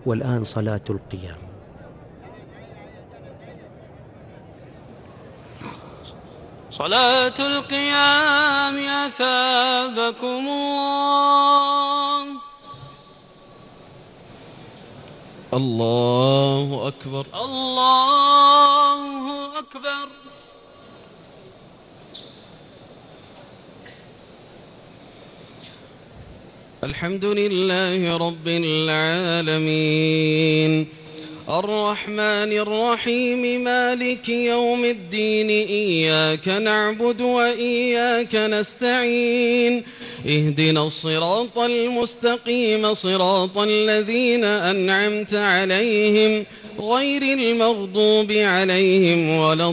والآن صلاة القيام. صلاة القيام أثابكم الله. الله أكبر. الله أكبر. الحمد لله رب العالمين الرحمن الرحيم مالك يوم الدين إياك نعبد وإياك نستعين اهدنا الصراط المستقيم صراط الذين أنعمت عليهم غير المغضوب عليهم ولا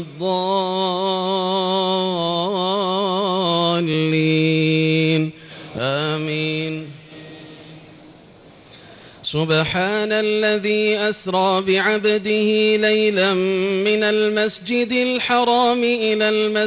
الضالين آمين. سبحان الذي أسرى بعبده ليلا من المسجد الحرام إلى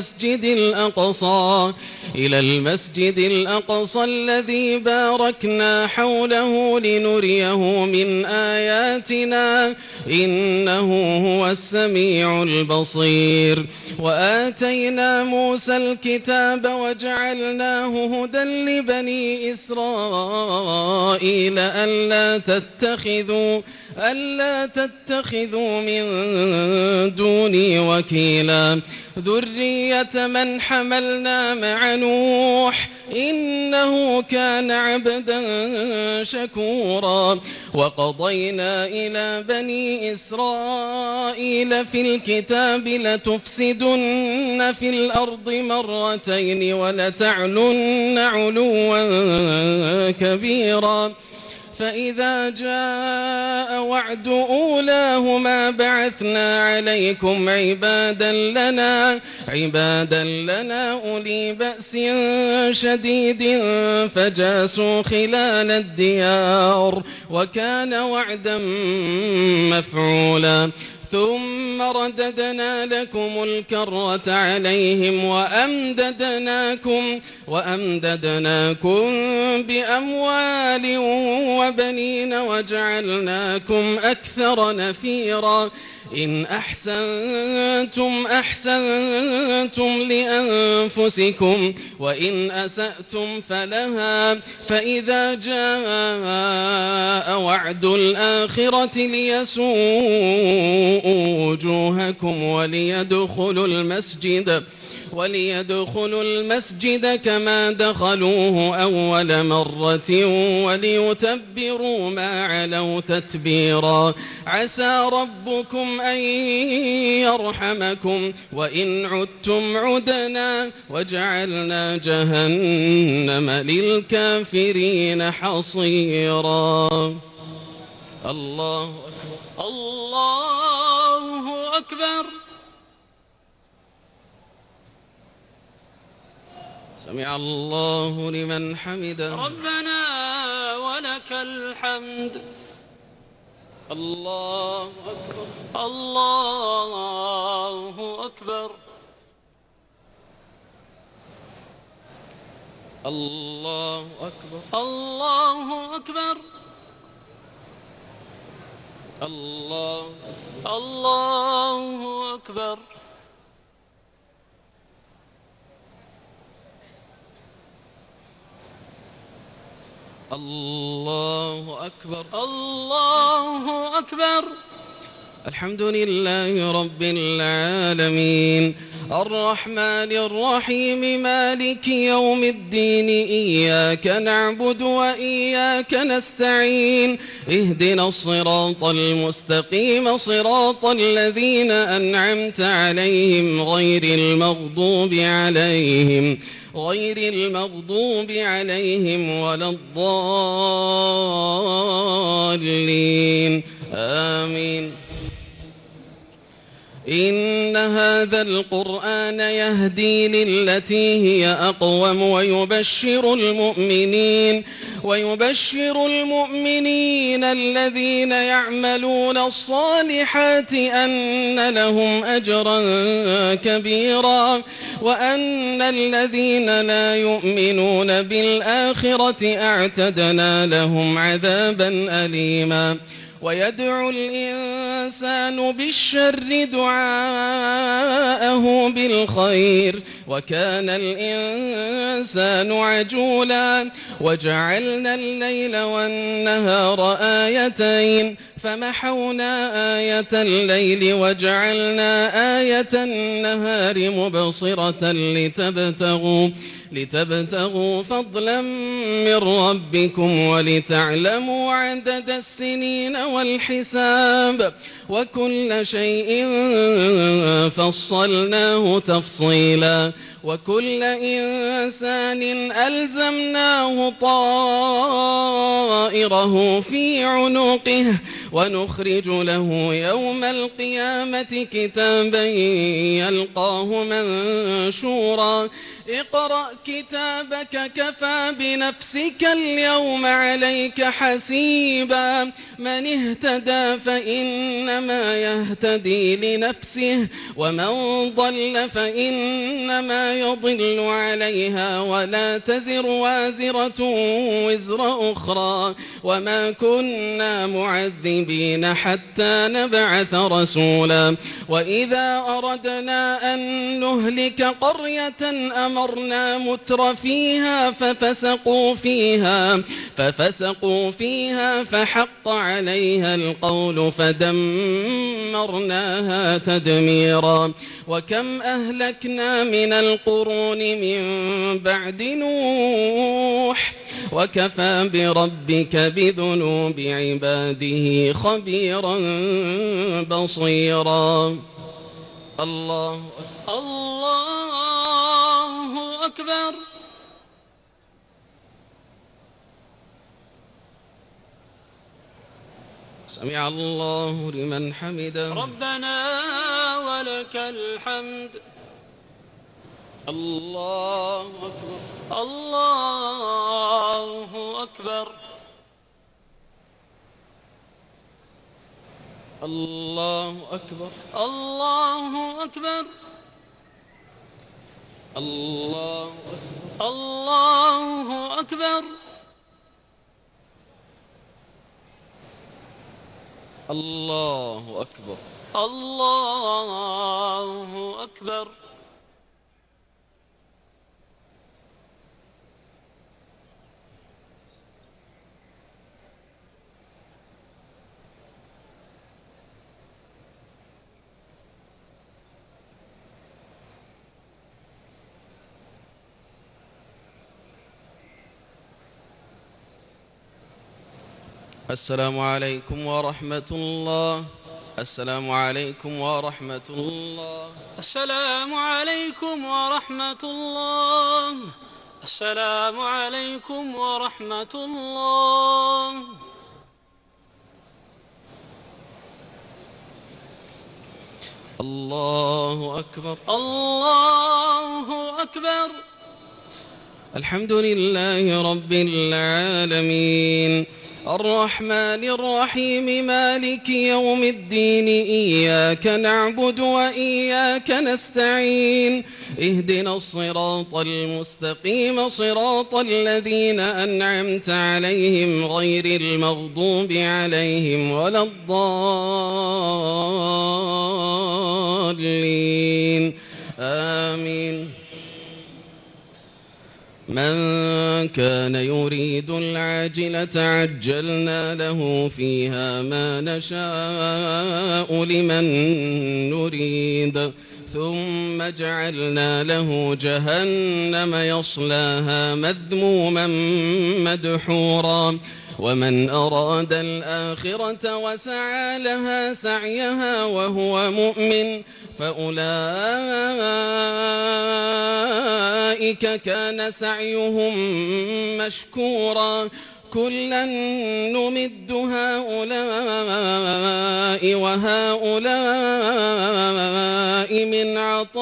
المسجد الأقصى الذي باركنا حوله لنريه من آياتنا إنه هو السميع البصير. وآتينا موسى الكتاب وجعلناه هدى لبني إسرائيل ألا تتخذوا من دوني وكيلا ذرية من حملنا مع نوح إنه كان عبدا شكورا. وقضينا إلى بني إسرائيل في الكتاب لتفسدن في الأرض مرتين ولتعلن علوا كبيرا. فإذا جاء وعد أولاهما بعثنا عليكم عبادا لنا أولي بأس شديد فجاسوا خلال الديار وكان وعدا مفعولا. ثم رددنا لكم الكرة عليهم وأمددناكم بأموال وبنين وجعلناكم أكثر نفيرا. إن أحسنتم لأنفسكم وإن أسأتم فلها. فإذا جاء وعد الآخرة ليسوءوا وجوهكم وليدخلوا المسجد كما دخلوه أول مرة وليتبروا ما علوا تتبيرا. عسى ربكم أن يرحمكم وإن عدتم عدنا وجعلنا جهنم للكافرين حصيرا. الله أكبر. الله أكبر. سمع الله لمن حمده. ربنا ولك الحمد. الله أكبر. الله أكبر. الله أكبر. الله أكبر. الله أكبر. الله أكبر. الله أكبر. الحمد لله رب العالمين الرحمن الرحيم مالك يوم الدين إياك نعبد وإياك نستعين اهدنا الصراط المستقيم صراط الذين أنعمت عليهم غير المغضوب عليهم ولا الضالين آمين. إن هذا القرآن يهدي للتي هي أقوم ويبشر المؤمنين الذين يعملون الصالحات أن لهم أجرا كبيرا وأن الذين لا يؤمنون بالآخرة أعتدنا لهم عذابا أليما. ويدعو الإنسان بالشر دعاءه بالخير وكان الإنسان عجولا وجعلنا الليل والنهار آيتين فمحونا آية الليل وجعلنا آية النهار مبصرة لتبتغوا فضلا من ربكم ولتعلموا عدد السنين والحساب وكل شيء فصلناه تفصيلا وكل إنسان ألزمناه طائره في عنقه ونخرج له يوم القيامة كتابا يلقاه منشورا اقرأ كتابك كفى بنفسك اليوم عليك حسيبا من اهتدى فإنما يهتدي لنفسه ومن ضل فإنما يضل عليها ولا تزر وازرة وزر أخرى وما كنا معذبين حتى نبعث رسولا وإذا أردنا أن نهلك قرية أمرنا متر فيها ففسقوا فيها فحق عليها القول فدمرناها تدميرا وكم أهلكنا من القرون من بعد نوح وكفى بربك بذنوب عباده خبيرا بصيرا الله أكبر سمع الله لمن حمده ربنا ولك الحمد الله أكبر الله أكبر الله أكبر الله أكبر الله أكبر الله أكبر الله أكبر الله أكبر السلام عليكم ورحمة الله السلام عليكم ورحمة الله السلام عليكم ورحمة الله السلام عليكم ورحمة الله الله أكبر الله أكبر الحمد لله رب العالمين الرحمن الرحيم مالك يوم الدين إياك نعبد وإياك نستعين اهدنا الصراط المستقيم صراط الذين أنعمت عليهم غير المغضوب عليهم ولا الضالين آمين من كان يريد العاجلة عجلنا له فيها ما نشاء لمن نريد ثم جعلنا له جهنم يصلاها مذموما مدحورا ومن أراد الآخرة وسعى لها سعيها وهو مؤمن فأولئك كان سعيهم مشكورا كلا نمد هؤلاء وهؤلاء من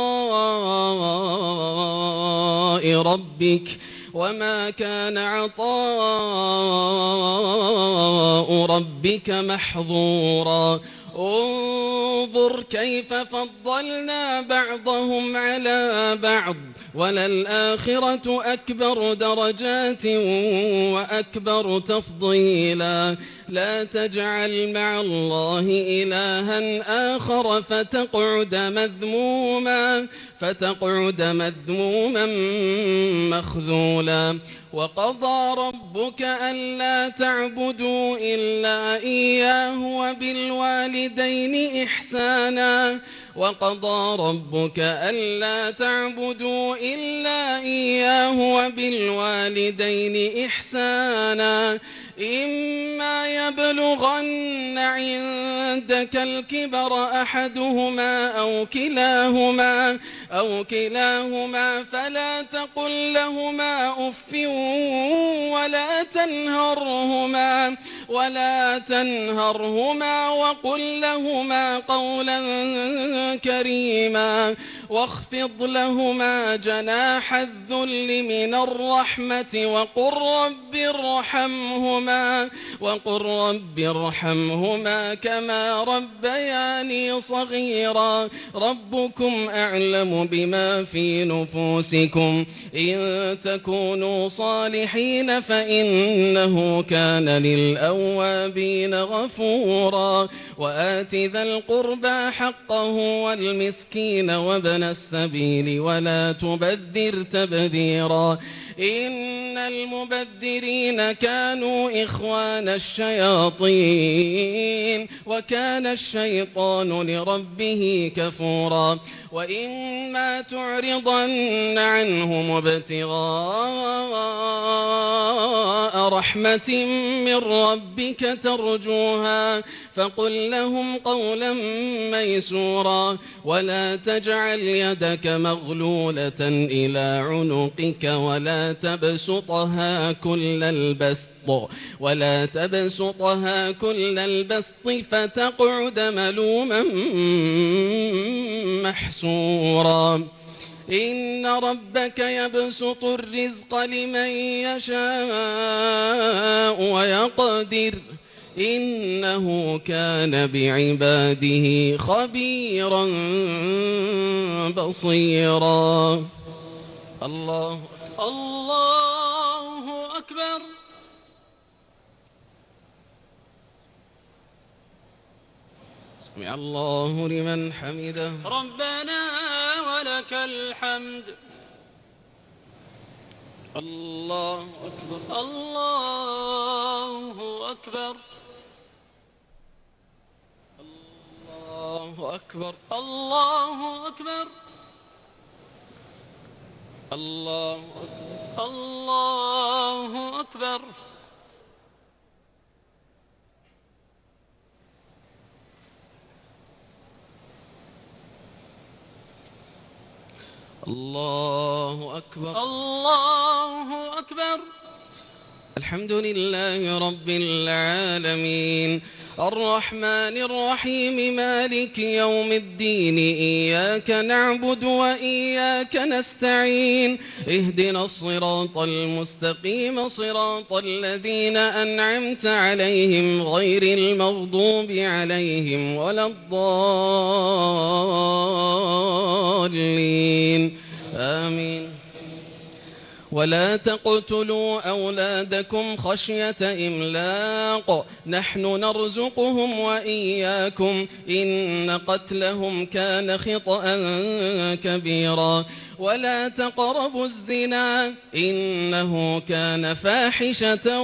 عطاء ربك وما كان عطاء ربك محظورا انظر كيف فضلنا بعضهم على بعض وللآخرة أكبر درجات وأكبر تفضيلا لا تجعل مع الله إلها آخر فتقعد مذموما مخذولا وقضى ربك ألا تعبدوا إلا إياه وبالوالدين إحسانا وقضى ربك ألا تعبدوا إلا إياه وبالوالدين إحسانا إما يبلغن عندك الكبر أحدهما أو كلاهما فلا تقل لهما أف ولا تنهرهما وقل لهما قولا كريما واخفض لهما جناح الذل من الرحمة وقل رب ارحمهما كما ربياني صغيرا ربكم أعلم بما في نفوسكم إن تكونوا صالحين فإنه كان للأوابين غفورا وآت ذا القربى حقه والمسكين وابن السبيل ولا تبذر تبذيرا إن المبذرين كانوا إخوان الشياطين وكان الشيطان لربه كفورا وإما تعرضن عنهم ابتغاء رحمة من ربك ترجوها فقل لهم قولا ميسورا ولا تجعل يدك مغلولة إلى عنقك ولا تبسطها كل البسط فتقعد ملوما محسورا إن ربك يبسط الرزق لمن يشاء ويقدر إنه كان بعباده خبيرا بصيرا الله أكبر سمع الله لمن حمده ربنا ولك الحمد الله أكبر الله أكبر الله أكبر الله أكبر الله أكبر الله أكبر الله أكبر الله أكبر الحمد لله رب العالمين الرحمن الرحيم مالك يوم الدين إياك نعبد وإياك نستعين اهدنا الصراط المستقيم صراط الذين أنعمت عليهم غير المغضوب عليهم ولا الضالين آمين ولا تقتلوا أولادكم خشية إملاق نحن نرزقهم وإياكم إن قتلهم كان خطأ كبيرا ولا تقربوا الزنا إنه كان فاحشة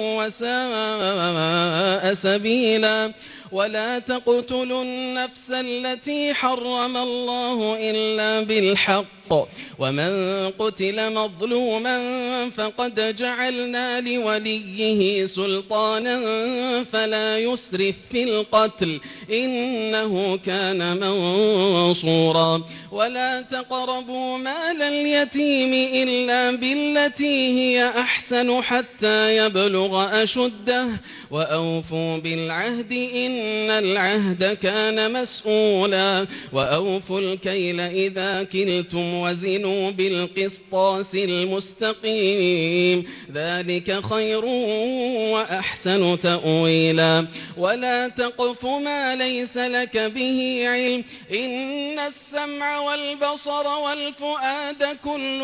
وساء سبيلا ولا تقتلوا النفس التي حرم الله إلا بالحق ومن قتل مظلوما فقد جعلنا لوليه سلطانا فلا يسرف في القتل إنه كان منصورا ولا تقربوا مال اليتيم إلا بالتي هي أحسن حتى يبلغ أشده وأوفوا بالعهد إن العهد كان مسؤولا وأوفوا الكيل إذا كلتم وزنوا بالقسطاس المستقيم ذلك خير وأحسن تأويلا ولا تقف ما ليس لك به علم إن السمع والبصر والفؤاد كل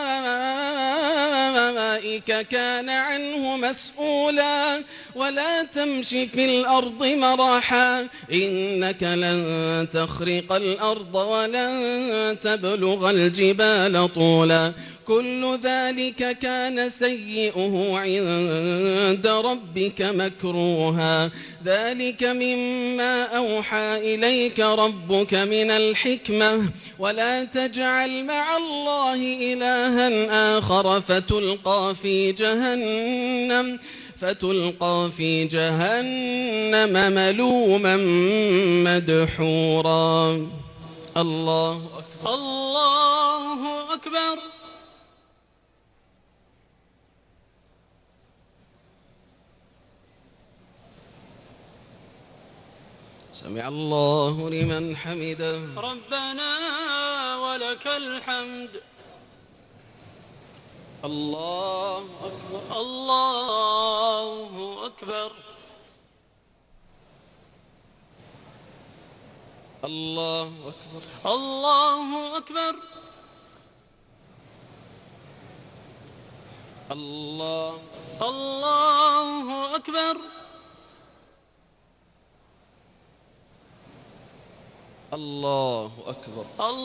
أولئك كان عنه مسؤولا ولا تمش في الأرض مرحا إنك لن تخرق الأرض ولن تبلغ الجبال طولا كل ذلك كان سيئه عند ربك مكروها ذلك مما أوحى إليك ربك من الحكمة ولا تجعل مع الله إلها آخر فتلقى في جهنم ملوما مدحورا الله أكبر الله أكبر سمع الله لمن حمده ربنا ولك الحمد الله أكبر الله أكبر الله أكبر الله أكبر الله الله أكبر الله أكبر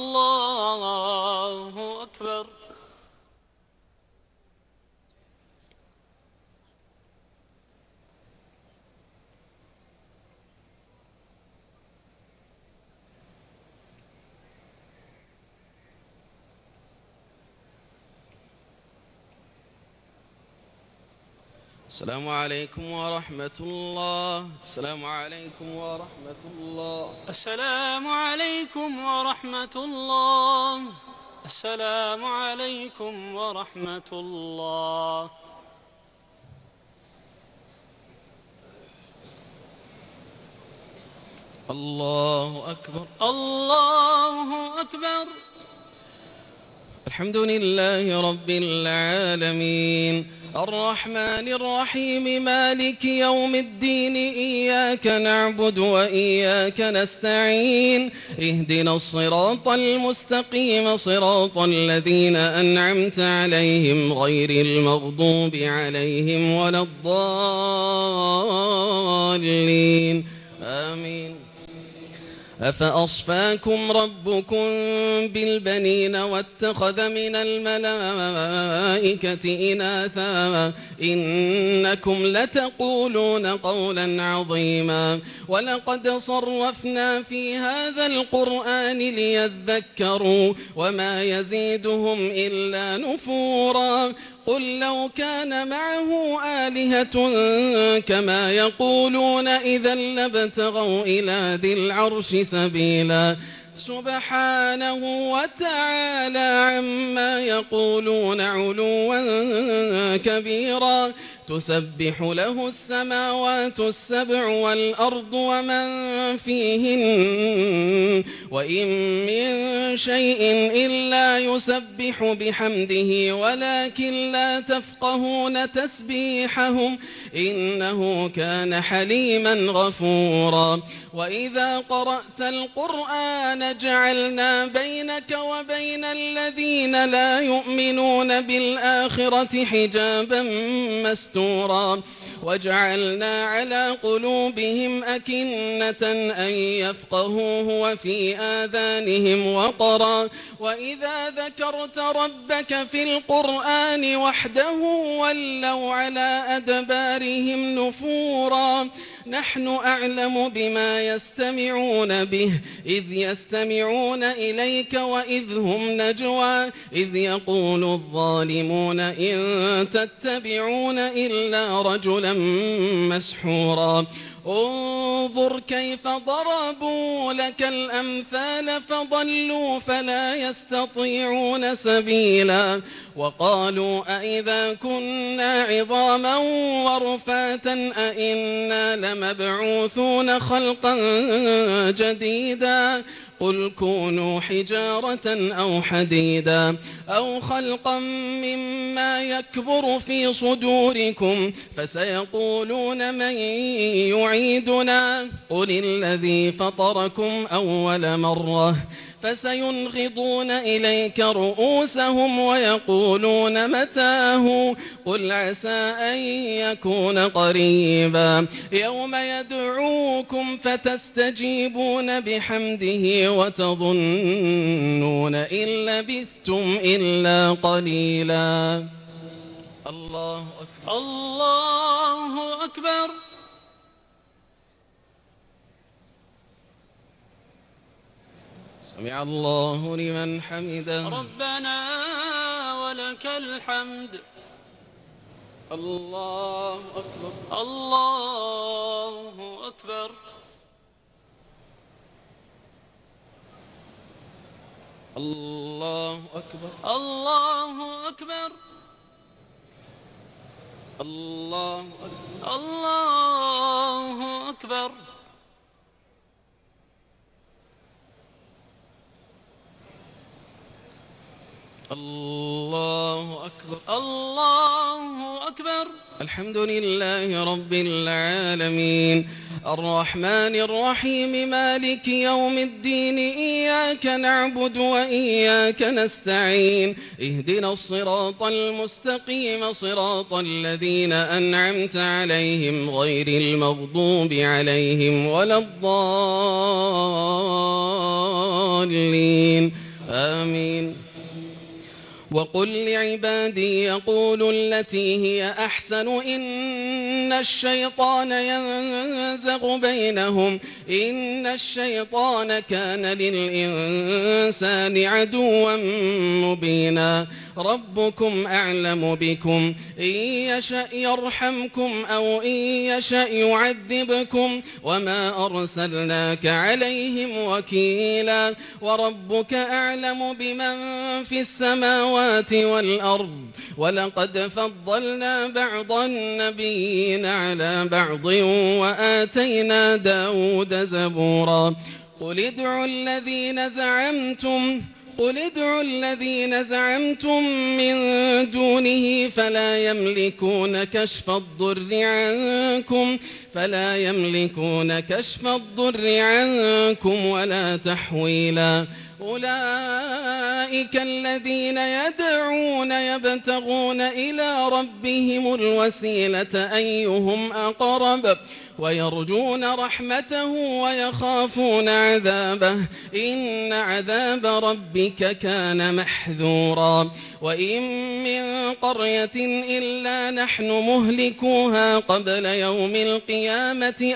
الله أكبر السلام عليكم ورحمة الله السلام عليكم ورحمة الله السلام عليكم ورحمة الله السلام عليكم ورحمة الله الله أكبر الله أكبر الحمد لله رب العالمين الرحمن الرحيم مالك يوم الدين إياك نعبد وإياك نستعين اهدنا الصراط المستقيم صراط الذين أنعمت عليهم غير المغضوب عليهم ولا الضالين آمين أفأصفاكم ربكم بالبنين واتخذ من الملائكة إناثا إنكم لتقولون قولا عظيما ولقد صرفنا في هذا القرآن ليذكروا وما يزيدهم إلا نفورا قل لو كان معه آلهة كما يقولون إذا لابتغوا إلى ذي العرش سبيلا سبحانه وتعالى عما يقولون علوا كبيرا تسبح له السماوات السبع والأرض ومن فيهن وإن من شيء إلا يسبح بحمده ولكن لا تفقهون تسبيحهم إنه كان حليما غفورا وإذا قرأت القرآن جعلنا بينك وبين الذين لا يؤمنون بالآخرة حجابا مستورا وجعلنا على قلوبهم أكنة أن يفقهوه وفي آذانهم وقرا وإذا ذكرت ربك في القرآن وحده ولوا على أدبارهم نفورا نحن أعلم بما يستمعون به إذ يستمعون إليك وإذ هم نجوى إذ يقول الظالمون إن تتبعون إلا رجلا مسحورا انظر كيف ضربوا لك الأمثال فضلوا فلا يستطيعون سبيلا وقالوا أئذا كنا عظاما ورفاتا أئنا لمبعوثون خلقا جديدا قل كونوا حجارة أو حديدا أو خلقا مما يكبر في صدوركم فسيقولون من يعيدنا قل الذي فطركم أول مرة فسينغضون إليك رؤوسهم ويقولون متاه قل عسى أن يكون قريبا يوم يدعوكم فتستجيبون بحمده وتظنون إن لبثتم إلا قليلا. الله أكبر. الله أكبر. سمع الله لمن حمده. ربنا ولك الحمد. الله أكبر. الله أكبر. الله أكبر. الله أكبر. الله أكبر. الله أكبر. الله أكبر. الله أكبر. الحمد لله رب العالمين الرحمن الرحيم مالك يوم الدين إياك نعبد وإياك نستعين اهدنا الصراط المستقيم صراط الذين أنعمت عليهم غير المغضوب عليهم ولا الضالين آمين. وقل لعبادي يقولوا التي هي أحسن إن الشيطان ينزغ بينهم إن الشيطان كان للإنسان عدوا مبينا ربكم أعلم بكم إن يشأ يرحمكم أو إن يشأ يعذبكم وما أرسلناك عليهم وكيلا وربك أعلم بمن في السماوات والأرض ولقد فضلنا بعض النبيين على بعض وآتينا داود زبورا قل ادعوا الذين زعمتم من دونه فلا يملكون كشف الضر عنكم ولا تحويلا أولئك الذين يدعون يبتغون إلى ربهم الوسيلة أيهم أقرب ويرجون رحمته ويخافون عذابه إن عذاب ربك كان محذورا وإن من قرية إلا نحن مهلكوها قبل يوم القيامة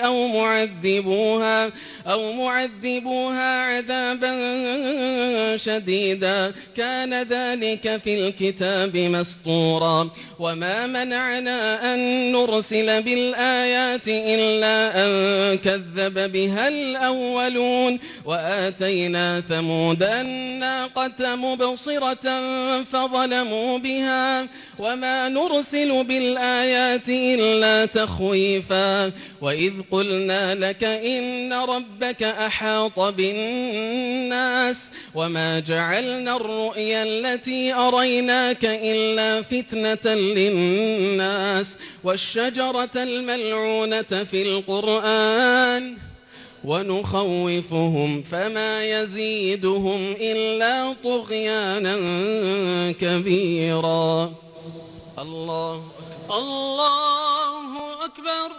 أو معذبوها عذابا شديدا كان ذلك في الكتاب مسطورا وما منعنا أن نرسل بالآيات إلا أن كذب بها الأولون وآتينا ثمود الناقة مبصرة فظلموا بها وما نرسل بالآيات إلا تخويفا وإذ قلنا لك إن ربك أحاط بالناس وما جعلنا الرؤيا التي أريناك إلا فتنة للناس والشجرة الملعونة في القرآن ونخوفهم فما يزيدهم إلا طغيانا كبيرا. الله أكبر. الله أكبر.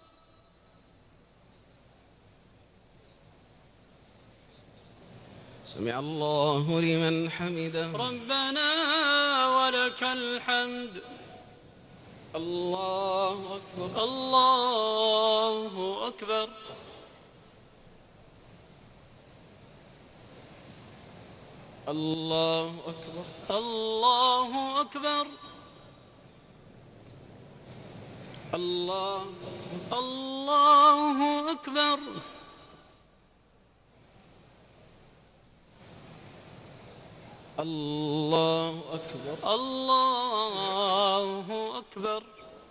سمع الله لمن حمده. ربنا ولك الحمد. الله أكبر. الله أكبر. الله أكبر. الله أكبر. الله الله أكبر. الله أكبر. الله أكبر.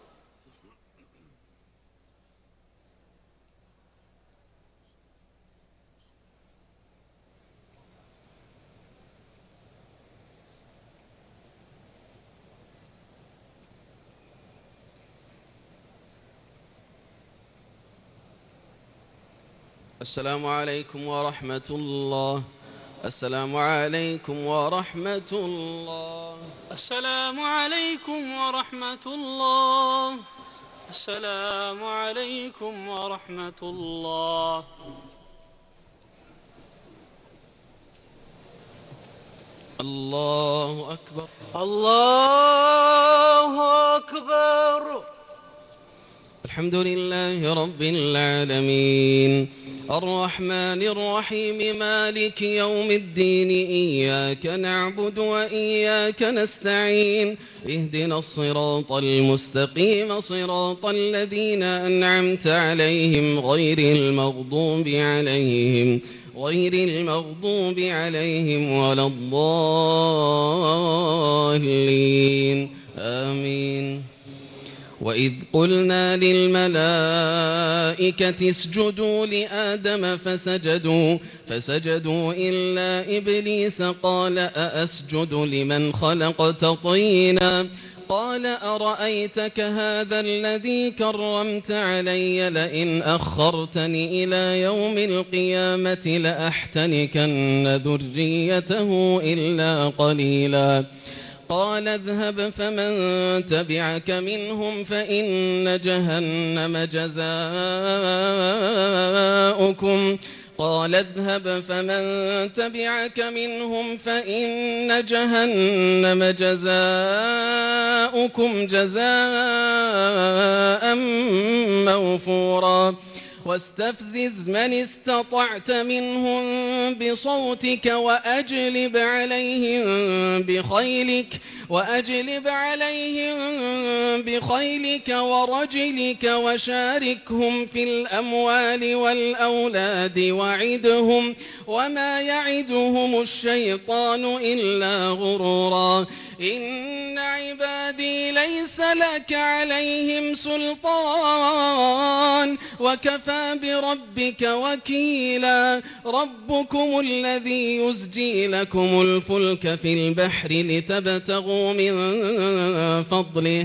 السلام عليكم ورحمة الله. السلام عليكم ورحمة الله. السلام عليكم ورحمة الله. السلام عليكم ورحمة الله. الله أكبر. الله أكبر. الحمد لله رب العالمين الرحمن الرحيم مالك يوم الدين إياك نعبد وإياك نستعين اهدنا الصراط المستقيم صراط الذين أنعمت عليهم غير المغضوب عليهم ولا الضالين آمين. وإذ قلنا للملائكة اسجدوا لآدم فسجدوا إلا إبليس قال أأسجد لمن خلقت طينا قال أرأيتك هذا الذي كرمت علي لئن أخرتني إلى يوم القيامة لأحتنكن ذريته إلا قليلا قال اذهب فمن تبعك منهم فإن جهنم جزاؤكم جزاء موفورا واستفزز من استطعت منهم بصوتك وأجلب عليهم بخيلك ورجلك وشاركهم في الأموال والأولاد وعدهم وما يعدهم الشيطان إلا غرورا إن عبادي ليس لك عليهم سلطان وكفى بربك وكيلا ربكم الذي يزجي لكم الفلك في البحر لتبتغوا من فضله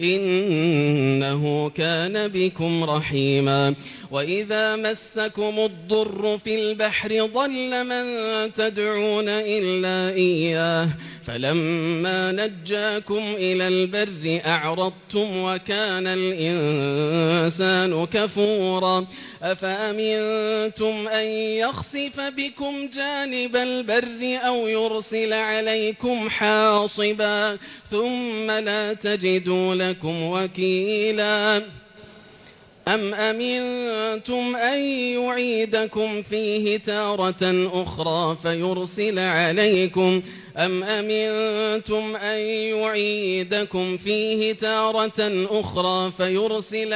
إنه كان بكم رحيما وإذا مسكم الضر في البحر ضل من تدعون إلا إياه فلما نجاكم إلى البر أعرضتم وكان الإنسان كفورا أفأمنتم أن يخسف بكم جانب البر أو يرسل عليكم حاصبا ثم لا تجدوا لكم وكيلا أم أمنتم أن يعيدكم فيه تارة أخرى فيرسل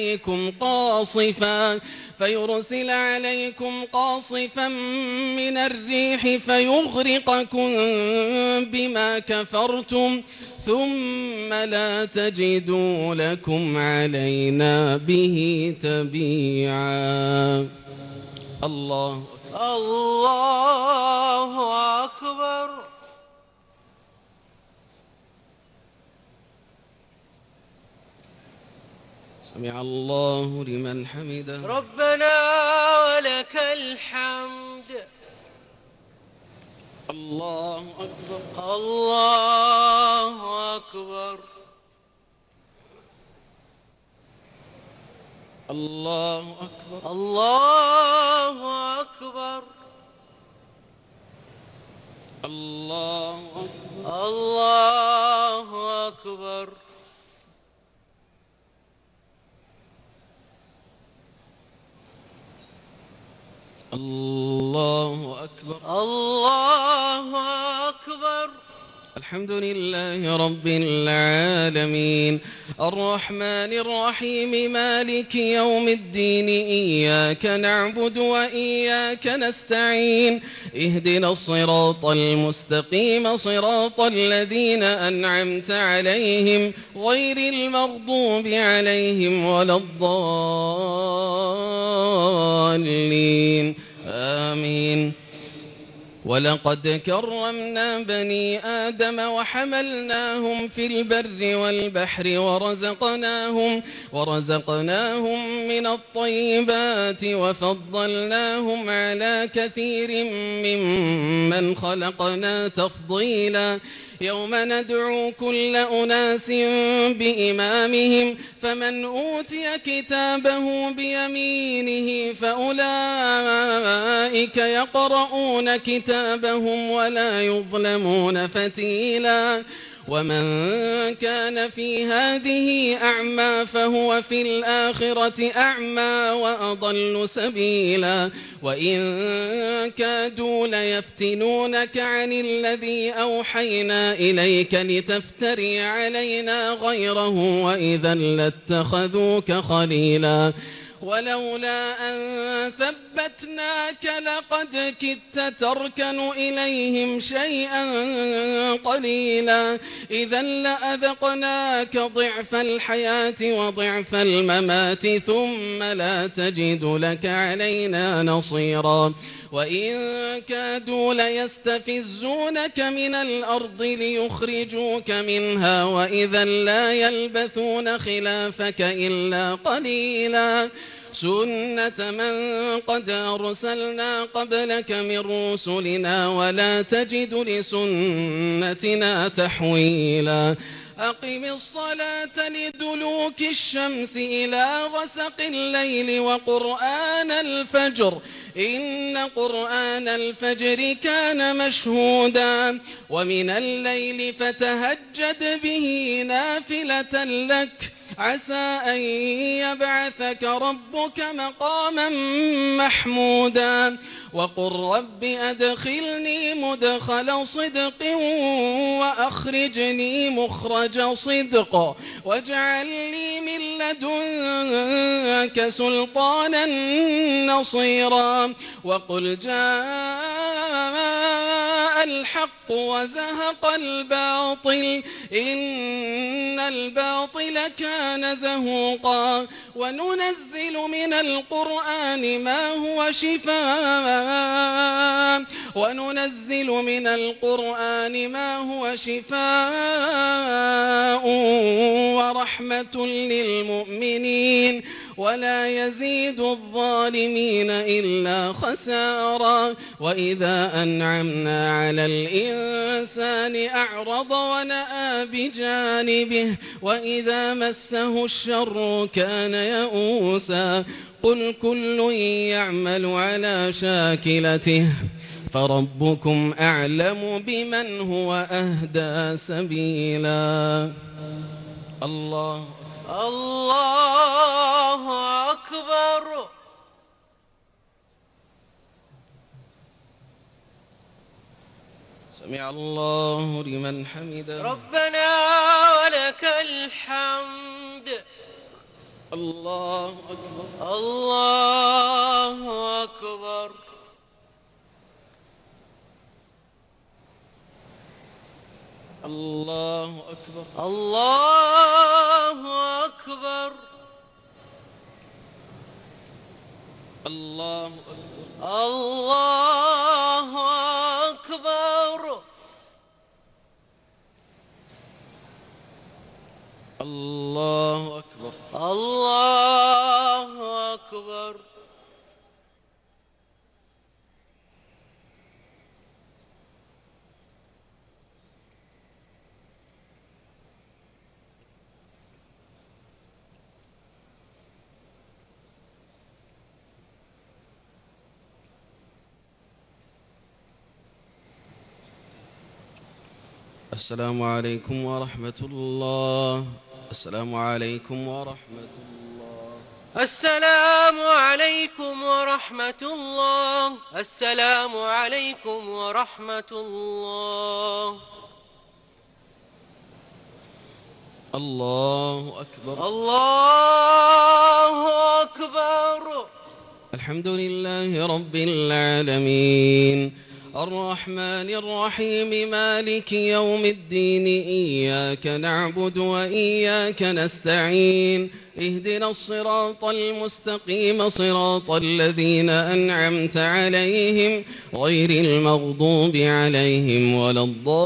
عليكم قاصفا من الريح فيغرقكم بما كفرتم ثم لا تجدوا لكم علينا به تبيعا الله أكبر. سمع الله لمن حمده ربنا ولك الحمد. الله أكبر. الله أكبر. الله أكبر. الله أكبر. الله أكبر. الله أكبر. الله أكبر. الله أكبر. الحمد لله رب العالمين الرحمن الرحيم مالك يوم الدين إياك نعبد وإياك نستعين اهدنا الصراط المستقيم صراط الذين أنعمت عليهم غير المغضوب عليهم ولا الضالين آمين ولقد كرمنا بني آدم وحملناهم في البر والبحر ورزقناهم من الطيبات وفضلناهم على كثير ممن خلقنا تفضيلا يوم ندعو كل أناس بإمامهم فمن أوتي كتابه بيمينه فأولئك يقرؤون كتابهم ولا يظلمون فتيلا ومن كان في هذه أعمى فهو في الآخرة أعمى وأضل سبيلا وإن كادوا ليفتنونك عن الذي أوحينا إليك لتفتري علينا غيره وإذا لاتخذوك خليلا ولولا أن ثبتناك لقد كدت تركن إليهم شيئا قليلا إذا لأذقناك ضعف الحياة وضعف الممات ثم لا تجد لك علينا نصيرا وإن كادوا ليستفزونك من الأرض ليخرجوك منها وإذا لا يلبثون خلافك إلا قليلا سنة من قد أرسلنا قبلك من رسلنا ولا تجد لسنتنا تحويلا أقم الصلاة لدلوك الشمس إلى غسق الليل وقرآن الفجر إن قرآن الفجر كان مشهودا ومن الليل فتهجد به نافلة لك عسى أن يبعثك ربك مقاما محمودا وقل رب أدخلني مدخل صدق وأخرجني مخرج صدق واجعل لي من لدنك سلطانا نصيرا وقل جاء الحق وزهق الباطل إن الباطل كان زهوقا وننزل من القرآن ما هو شفاء ورحمة للمؤمنين ولا يزيد الظالمين إلا خسارا وإذا أنعمنا على الإنسان أعرض ونأى بجانبه وإذا مسه الشر كان يئوسا قل كل يعمل على شاكلته فربكم أعلم بمن هو أهدى سبيلا الله أكبر سمع الله لمن حمده ربنا ولك الحمد الله أكبر الله أكبر الله أكبر الله أكبر الله أكبر الله أكبر الله أكبر الله أكبر السلام عليكم ورحمة الله السلام عليكم ورحمة الله السلام عليكم ورحمة الله السلام عليكم ورحمة الله الله أكبر. الله أكبر. الحمد لله رب العالمين الرحمن الرحيم مالك يوم الدين إياك نعبد وإياك نستعين اهدنا الصراط المستقيم صراط الذين أنعمت عليهم غير المغضوب عليهم ولا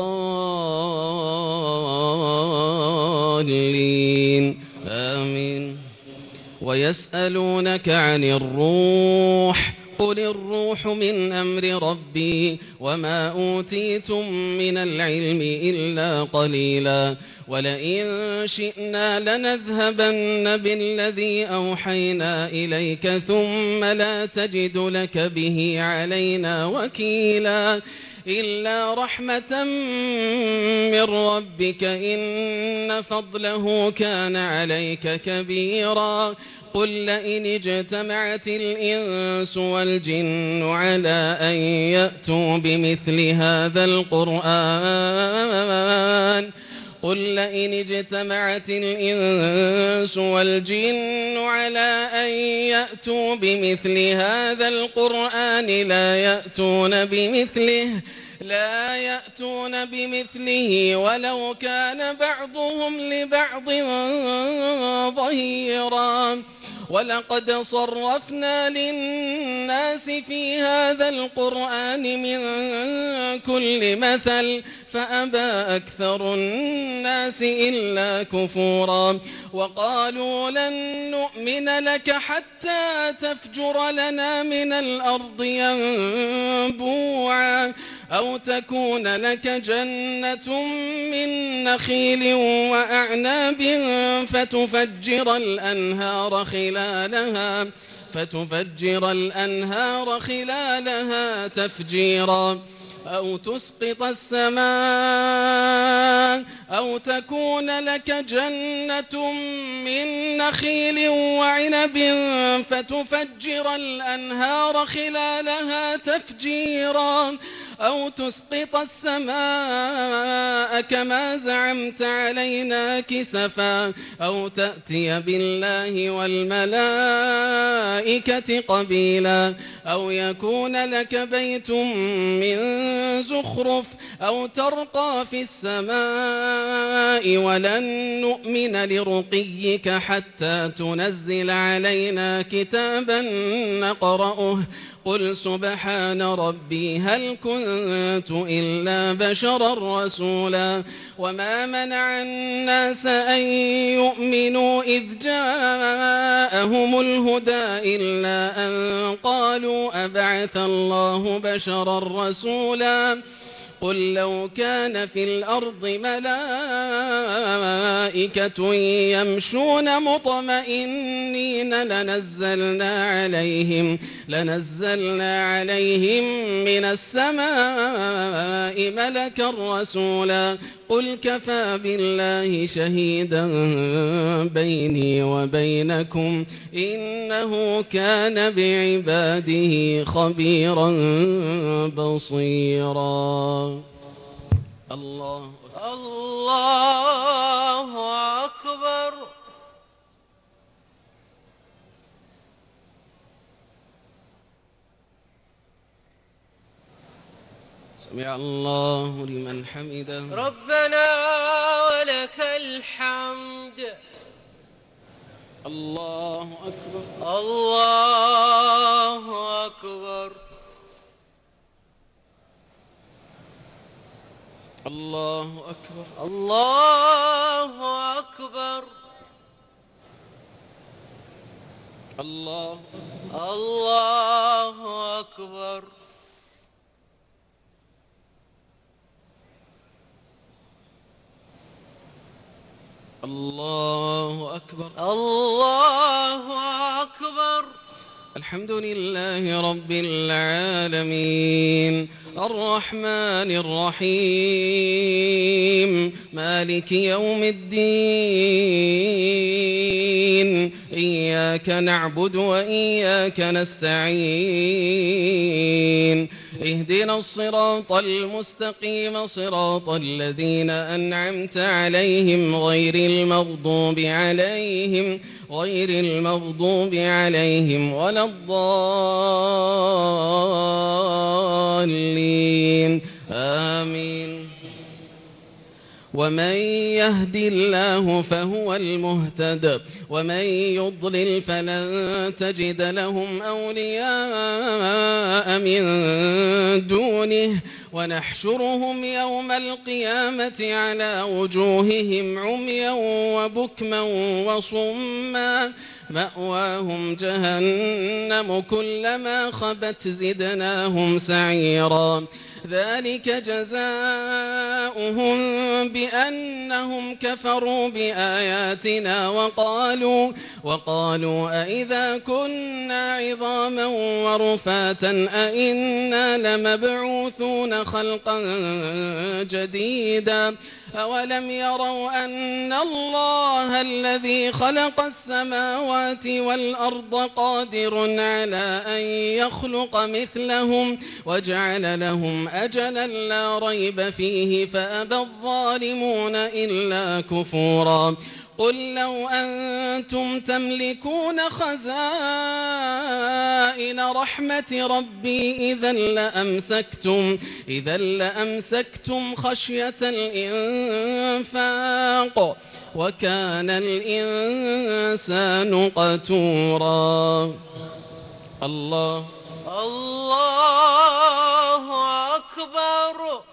الضالين آمين. ويسألونك عن الروح قل الروح من أمر ربي وما أوتيتم من العلم إلا قليلا ولئن شئنا لنذهبن بالذي أوحينا إليك ثم لا تجد لك به علينا وكيلا إلا رحمة من ربك إن فضله كان عليك كبيرا قل لئن اجتمعت الإنس والجن على أن يأتوا بمثل هذا القرآن قل لئن اجتمعت الإنس والجن على أن يأتوا بمثل هذا القرآن لا يأتون بمثله ولو كان بعضهم لبعض ظهيرا ولقد صرفنا للناس في هذا القرآن من كل مثل فأبى أكثر الناس إلا كفورا وقالوا لن نؤمن لك حتى تفجر لنا من الأرض ينبوعا أو تكون لك جنة من نخيل وأعناب فتفجر الأنهار خلالها تفجيرا أو تسقط السماء أو تكون لك جنة من نخيل وعنب فتفجر الأنهار خلالها تفجيرا أو تسقط السماء كما زعمت علينا كسفا أو تأتي بالله والملائكة قبيلا أو يكون لك بيت من زخرف أو ترقى في السماء ولن نؤمن لرقيك حتى تنزل علينا كتابا نقرأه قل سبحان ربي هل كنت إلا بشرا رسولا وما منع الناس أن يؤمنوا إذ جاءهم الهدى إلا أن قالوا أبعث الله بشرا رسولا قل لو كان في الأرض ملائكة يمشون مطمئنين لنزلنا عليهم من السماء ملكا رسولا قل كفى بالله شهيدا بيني وبينكم إنه كان بعباده خبيرا بصيرا. الله أكبر. سمع الله لمن حمده ربنا ولك الحمد. الله أكبر. الله أكبر. الله أكبر. الله أكبر. الله أكبر. الله أكبر. الله أكبر. الحمد لله رب العالمين الرحمن الرحيم مالك يوم الدين إياك نعبد وإياك نستعين اهدنا الصراط المستقيم صراط الذين أنعمت عليهم غير المغضوب عليهم ولا الضالين آمين. ومن يهد الله فهو المهتد ومن يضلل فلن تجد لهم أولياء من دونه ونحشرهم يوم القيامة على وجوههم عميا وبكما وصما مأواهم جهنم كلما خبت زدناهم سعيرا ذلك جزاؤهم بأنهم كفروا بآياتنا وقالوا أئذا كنا عظاما ورفاتا أئنا لمبعوثون خلقا جديدا أولم يروا أن الله الذي خلق السماوات والأرض قادر على أن يخلق مثلهم وجعل لهم أجلا لا ريب فيه فأبى الظالمون إلا كفورا قل لو أنتم تملكون خزائن رحمة ربي إذا لأمسكتم خشية الإنفاق وكان الإنسان قتورا الله أكبر.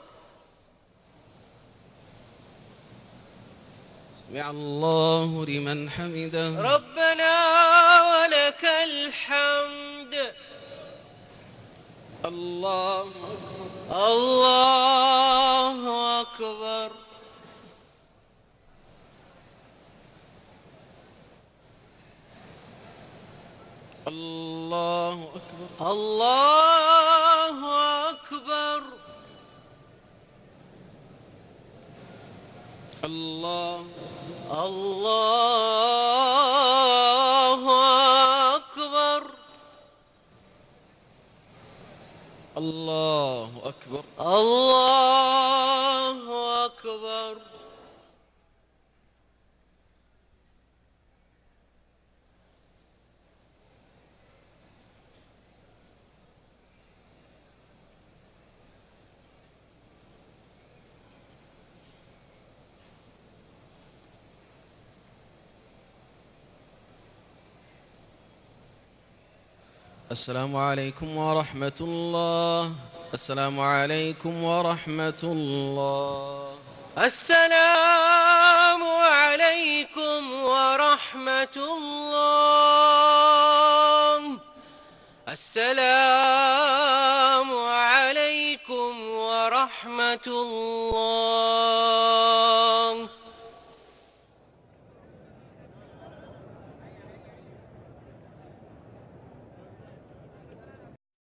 سمع الله لمن حمده ربنا ولك الحمد. الله أكبر. الله أكبر. الله أكبر. الله أكبر. الله أكبر. الله أكبر. السلام عليكم ورحمة الله. السلام عليكم ورحمة الله. السلام عليكم ورحمة الله. السلام عليكم ورحمة الله.